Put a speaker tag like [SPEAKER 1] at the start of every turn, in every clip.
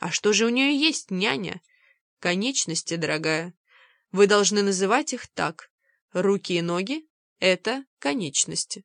[SPEAKER 1] А что же у нее есть, няня? Конечности, дорогая. Вы должны называть их так. Руки и ноги — это конечности.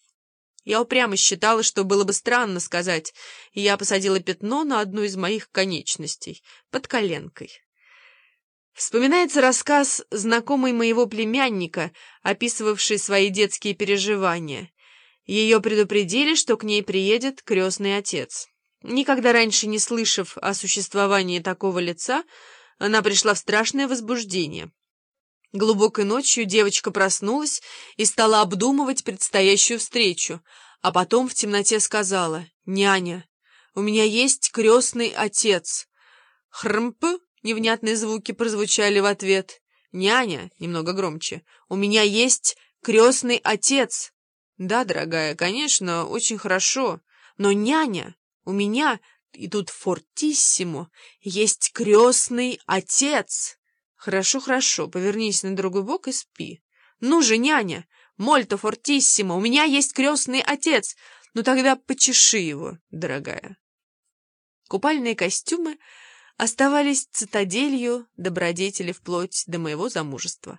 [SPEAKER 1] Я упрямо считала, что было бы странно сказать, и я посадила пятно на одну из моих конечностей, под коленкой. Вспоминается рассказ знакомой моего племянника, описывавший свои детские переживания. Ее предупредили, что к ней приедет крестный отец. Никогда раньше не слышав о существовании такого лица, она пришла в страшное возбуждение. Глубокой ночью девочка проснулась и стала обдумывать предстоящую встречу, а потом в темноте сказала: «Няня, у меня есть крестный отец». «Хрмп!» — невнятные звуки прозвучали в ответ. «Няня!» — немного громче. «У меня есть крестный отец». «Да, дорогая, конечно, очень хорошо. Но, няня, у меня, и тут фортиссимо, есть крестный отец». «Хорошо, хорошо, повернись на другой бок и спи». «Ну же, няня, мольто фортиссимо, у меня есть крестный отец. Ну тогда почеши его, дорогая». Купальные костюмы оставались цитаделью добродетели вплоть до моего замужества.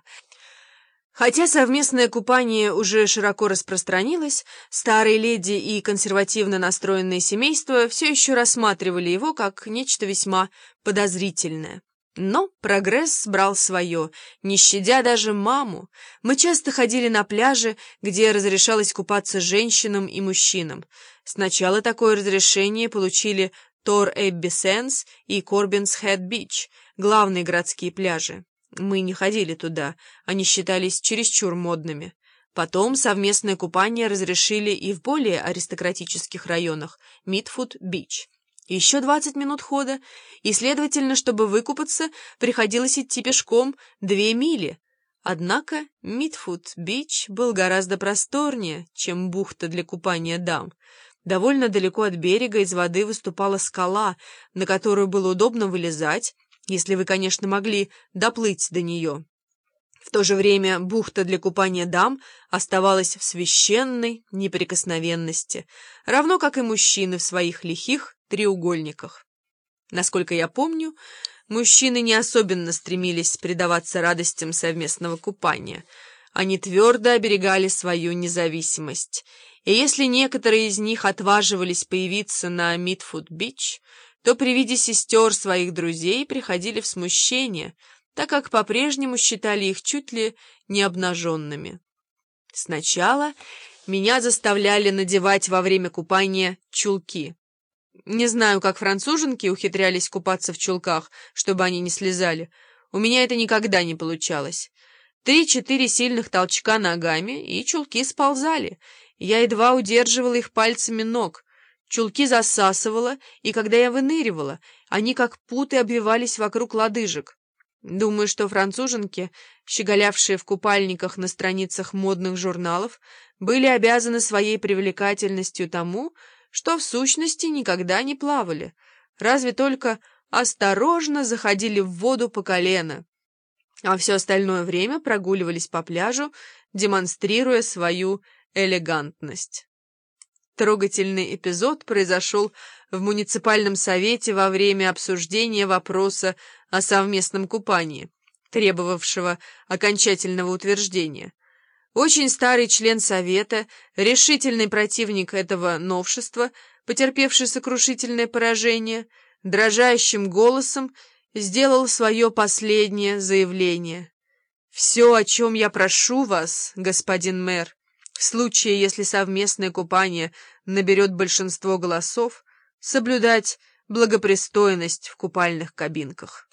[SPEAKER 1] Хотя совместное купание уже широко распространилось, старые леди и консервативно настроенные семейства все еще рассматривали его как нечто весьма подозрительное. Но прогресс брал свое, не щадя даже маму. Мы часто ходили на пляжи, где разрешалось купаться женщинам и мужчинам. Сначала такое разрешение получили Тор-Эбби-Сенс и Корбинс-Хэт-Бич, главные городские пляжи. Мы не ходили туда, они считались чересчур модными. Потом совместное купание разрешили и в более аристократических районах – Мидфуд-Бич. Еще 20 минут хода, и, следовательно, чтобы выкупаться, приходилось идти пешком 2 мили. Однако Мидфуд-Бич был гораздо просторнее, чем бухта для купания дам. Довольно далеко от берега из воды выступала скала, на которую было удобно вылезать, если вы, конечно, могли доплыть до нее. В то же время бухта для купания дам оставалась в священной неприкосновенности, равно как и мужчины в своих лихих треугольниках. Насколько я помню, мужчины не особенно стремились предаваться радостям совместного купания. Они твердо оберегали свою независимость, и если некоторые из них отваживались появиться на Мидфуд-Бич, то при виде сестер своих друзей приходили в смущение, так как по-прежнему считали их чуть ли не обнаженными. Сначала меня заставляли надевать во время купания чулки. Не знаю, как француженки ухитрялись купаться в чулках, чтобы они не слезали. У меня это никогда не получалось. 3-4 сильных толчка ногами, и чулки сползали. Я едва удерживала их пальцами ног. Чулки засасывала, и когда я выныривала, они как путы обвивались вокруг лодыжек. Думаю, что француженки, щеголявшие в купальниках на страницах модных журналов, были обязаны своей привлекательностью тому, что в сущности никогда не плавали, разве только осторожно заходили в воду по колено, а все остальное время прогуливались по пляжу, демонстрируя свою элегантность. Трогательный эпизод произошел в муниципальном совете во время обсуждения вопроса о совместном купании, требовавшего окончательного утверждения. Очень старый член совета, решительный противник этого новшества, потерпевший сокрушительное поражение, дрожащим голосом сделал свое последнее заявление. «Все, о чем я прошу вас, господин мэр, в случае, если совместное купание наберет большинство голосов, соблюдать благопристойность в купальных кабинках».